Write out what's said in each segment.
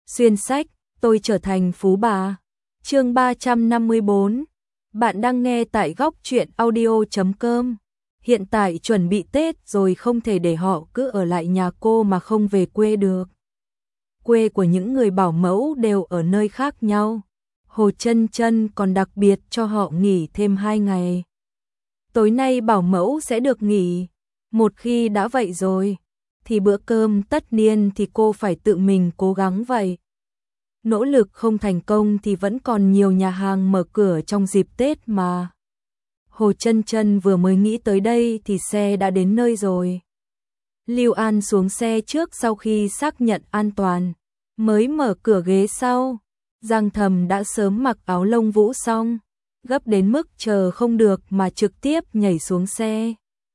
Xuyên sách, tôi trở thành phú bà. Chương 354. Bạn đang nghe tại góc truyện audio.com. Hiện tại chuẩn bị Tết rồi, không thể để họ cứ ở lại nhà cô mà không về quê được. Quê của những người bảo mẫu đều ở nơi khác nhau. Hồ Chân Chân còn đặc biệt cho họ nghỉ thêm 2 ngày. Tối nay bảo mẫu sẽ được nghỉ. Một khi đã vậy rồi, thì bữa cơm tất niên thì cô phải tự mình cố gắng vậy. Nỗ lực không thành công thì vẫn còn nhiều nhà hàng mở cửa trong dịp Tết mà. Hồ Chân Chân vừa mới nghĩ tới đây thì xe đã đến nơi rồi. Lưu An xuống xe trước sau khi xác nhận an toàn, mới mở cửa ghế sau. Giang Thầm đã sớm mặc áo lông vũ xong, gấp đến mức chờ không được mà trực tiếp nhảy xuống xe.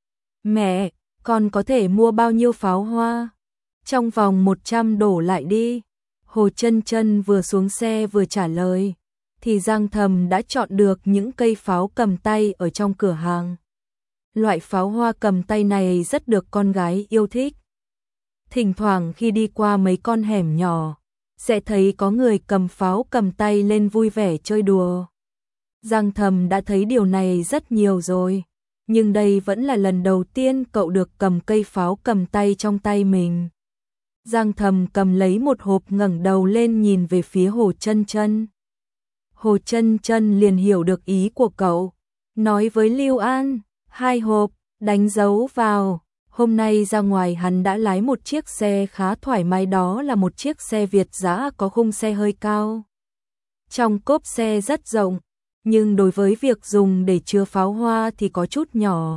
Mẹ, con có thể mua bao nhiêu pháo hoa? Trong vòng 100 đổ lại đi. Hồ Chân Chân vừa xuống xe vừa trả lời, thì Giang Thầm đã chọn được những cây pháo cầm tay ở trong cửa hàng. Loại pháo hoa cầm tay này rất được con gái yêu thích. Thỉnh thoảng khi đi qua mấy con hẻm nhỏ, sẽ thấy có người cầm pháo cầm tay lên vui vẻ chơi đùa. Giang Thầm đã thấy điều này rất nhiều rồi, nhưng đây vẫn là lần đầu tiên cậu được cầm cây pháo cầm tay trong tay mình. Giang Thầm cầm lấy một hộp, ngẩng đầu lên nhìn về phía Hồ Chân Chân. Hồ Chân Chân liền hiểu được ý của cậu, nói với Lưu An, 2 hộp, đánh dấu vào. Hôm nay ra ngoài hắn đã lái một chiếc xe khá thoải mái, đó là một chiếc xe Việt dã có khung xe hơi cao. Trong cốp xe rất rộng, nhưng đối với việc dùng để chứa pháo hoa thì có chút nhỏ.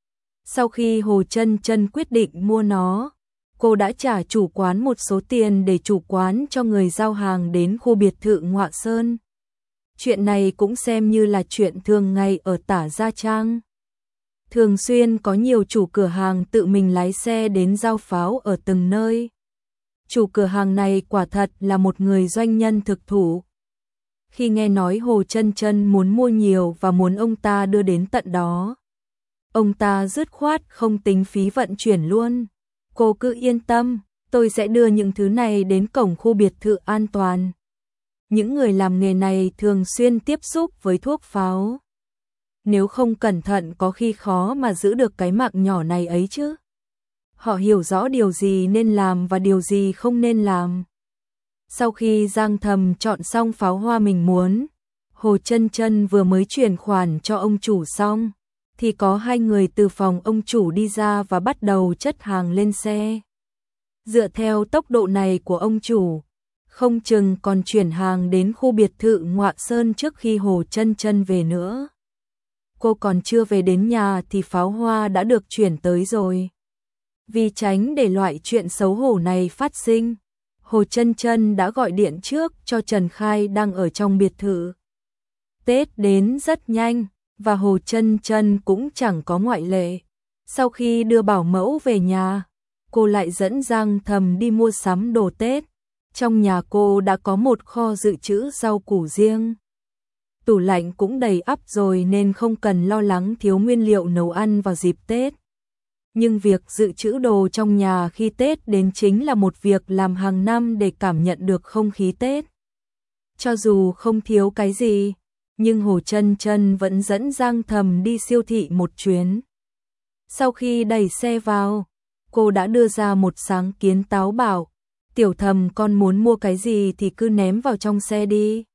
Sau khi Hồ Chân Chân quyết định mua nó, cô đã trả chủ quán một số tiền để chủ quán cho người giao hàng đến khu biệt thự Ngọa Sơn. Chuyện này cũng xem như là chuyện thường ngày ở Tả Gia Trang. Thường xuyên có nhiều chủ cửa hàng tự mình lái xe đến giao pháo ở từng nơi. Chủ cửa hàng này quả thật là một người doanh nhân thực thụ. Khi nghe nói Hồ Chân Chân muốn mua nhiều và muốn ông ta đưa đến tận đó, ông ta dứt khoát không tính phí vận chuyển luôn. Cô cứ yên tâm, tôi sẽ đưa những thứ này đến cổng khu biệt thự an toàn. Những người làm nghề này thường xuyên tiếp xúc với thuốc pháo. Nếu không cẩn thận có khi khó mà giữ được cái mạng nhỏ này ấy chứ. Họ hiểu rõ điều gì nên làm và điều gì không nên làm. Sau khi Giang Thầm chọn xong pháo hoa mình muốn, Hồ Chân Chân vừa mới chuyển khoản cho ông chủ xong, thì có 2 người từ phòng ông chủ đi ra và bắt đầu chất hàng lên xe. Dựa theo tốc độ này của ông chủ, không chừng còn chuyển hàng đến khu biệt thự Ngọa Sơn trước khi Hồ Chân Chân về nữa. Cô còn chưa về đến nhà thì pháo hoa đã được chuyển tới rồi. Vì tránh để loại chuyện xấu hổ này phát sinh, Hồ Chân Chân đã gọi điện trước cho Trần Khai đang ở trong biệt thự. Tết đến rất nhanh, và Hồ Chân Chân cũng chẳng có ngoại lệ. Sau khi đưa bảo mẫu về nhà, cô lại dẫn Giang Thầm đi mua sắm đồ Tết. Trong nhà cô đã có một kho dự trữ rau củ riêng. Tủ lạnh cũng đầy ắp rồi nên không cần lo lắng thiếu nguyên liệu nấu ăn vào dịp Tết. Nhưng việc dự trữ đồ trong nhà khi Tết đến chính là một việc làm hàng năm để cảm nhận được không khí Tết. Cho dù không thiếu cái gì, nhưng Hồ Chân Chân vẫn dẫn Giang Thầm đi siêu thị một chuyến. Sau khi đẩy xe vào, cô đã đưa ra một sáng kiến táo bạo. Tiểu Thầm, con muốn mua cái gì thì cứ ném vào trong xe đi.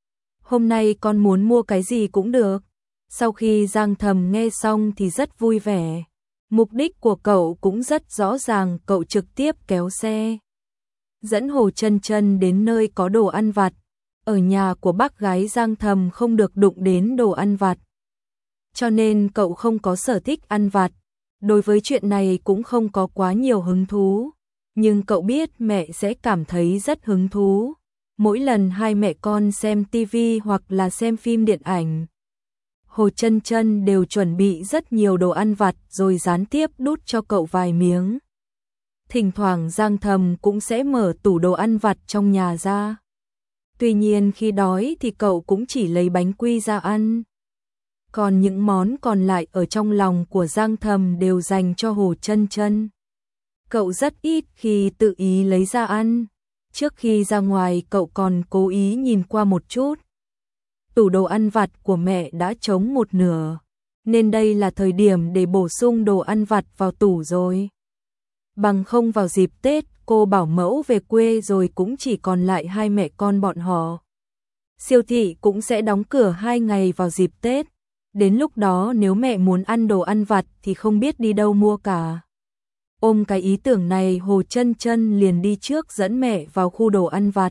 Hôm nay con muốn mua cái gì cũng được. Sau khi Giang Thầm nghe xong thì rất vui vẻ. Mục đích của cậu cũng rất rõ ràng, cậu trực tiếp kéo xe dẫn Hồ Chân Chân đến nơi có đồ ăn vặt. Ở nhà của bác gái Giang Thầm không được đụng đến đồ ăn vặt, cho nên cậu không có sở thích ăn vặt. Đối với chuyện này cũng không có quá nhiều hứng thú, nhưng cậu biết mẹ sẽ cảm thấy rất hứng thú. Mỗi lần hai mẹ con xem tivi hoặc là xem phim điện ảnh, Hồ Chân Chân đều chuẩn bị rất nhiều đồ ăn vặt rồi gián tiếp đút cho cậu vài miếng. Thỉnh thoảng Giang Thầm cũng sẽ mở tủ đồ ăn vặt trong nhà ra. Tuy nhiên khi đói thì cậu cũng chỉ lấy bánh quy ra ăn. Còn những món còn lại ở trong lòng của Giang Thầm đều dành cho Hồ Chân Chân. Cậu rất ít khi tự ý lấy ra ăn. Trước khi ra ngoài cậu còn cố ý nhìn qua một chút. Tủ đồ ăn vặt của mẹ đã trống một nửa, nên đây là thời điểm để bổ sung đồ ăn vặt vào tủ rồi. Bằng không vào dịp Tết, cô bảo mẫu về quê rồi cũng chỉ còn lại hai mẹ con bọn họ. Siêu thị cũng sẽ đóng cửa 2 ngày vào dịp Tết. Đến lúc đó nếu mẹ muốn ăn đồ ăn vặt thì không biết đi đâu mua cả. Ôm cái ý tưởng này, Hồ Chân Chân liền đi trước dẫn mẹ vào khu đồ ăn vặt.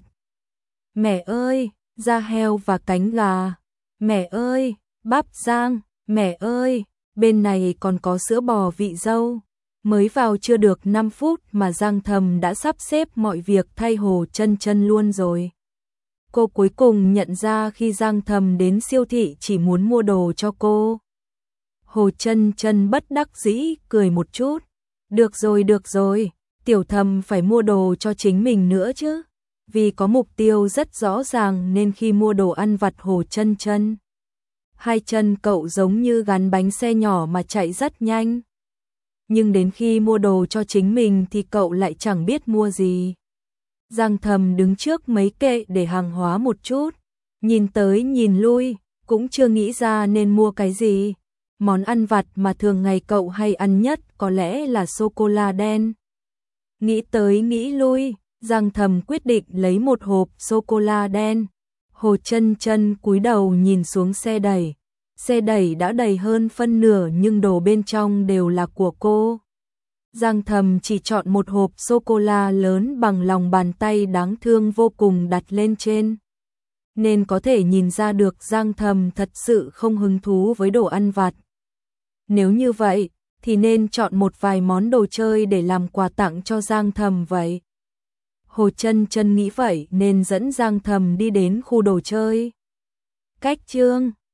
Mẹ ơi, da heo và cánh gà. Mẹ ơi, bắp rang. Mẹ ơi, bên này còn có sữa bò vị dâu. Mới vào chưa được 5 phút mà Giang Thầm đã sắp xếp mọi việc thay Hồ Chân Chân luôn rồi. Cô cuối cùng nhận ra khi Giang Thầm đến siêu thị chỉ muốn mua đồ cho cô. Hồ Chân Chân bất đắc dĩ cười một chút. Được rồi, Tiểu Thầm phải mua đồ cho chính mình nữa chứ. Vì có mục tiêu rất rõ ràng nên khi mua đồ ăn vặt Hồ Chân Chân, hai chân cậu giống như gắn bánh xe nhỏ mà chạy rất nhanh. Nhưng đến khi mua đồ cho chính mình thì cậu lại chẳng biết mua gì. Giang Thầm đứng trước mấy kệ để hàng hóa một chút, nhìn tới nhìn lui, cũng chưa nghĩ ra nên mua cái gì. Món ăn vặt mà thường ngày cậu hay ăn nhất có lẽ là sô-cô-la đen. Nghĩ tới nghĩ lui, Giang Thầm quyết định lấy một hộp sô-cô-la đen. Hồ Chân Chân cúi đầu nhìn xuống xe đẩy. Xe đẩy đã đầy hơn phân nửa nhưng đồ bên trong đều là của cô. Giang Thầm chỉ chọn một hộp sô-cô-la lớn bằng lòng bàn tay đáng thương vô cùng đặt lên trên. Nên có thể nhìn ra được Giang Thầm thật sự không hứng thú với đồ ăn vặt. Nếu như vậy, thì nên chọn một vài món đồ chơi để làm quà tặng cho Giang Thầm vậy. Hồ Chân Chân nghĩ vậy nên dẫn Giang Thầm đi đến khu đồ chơi. Cách chương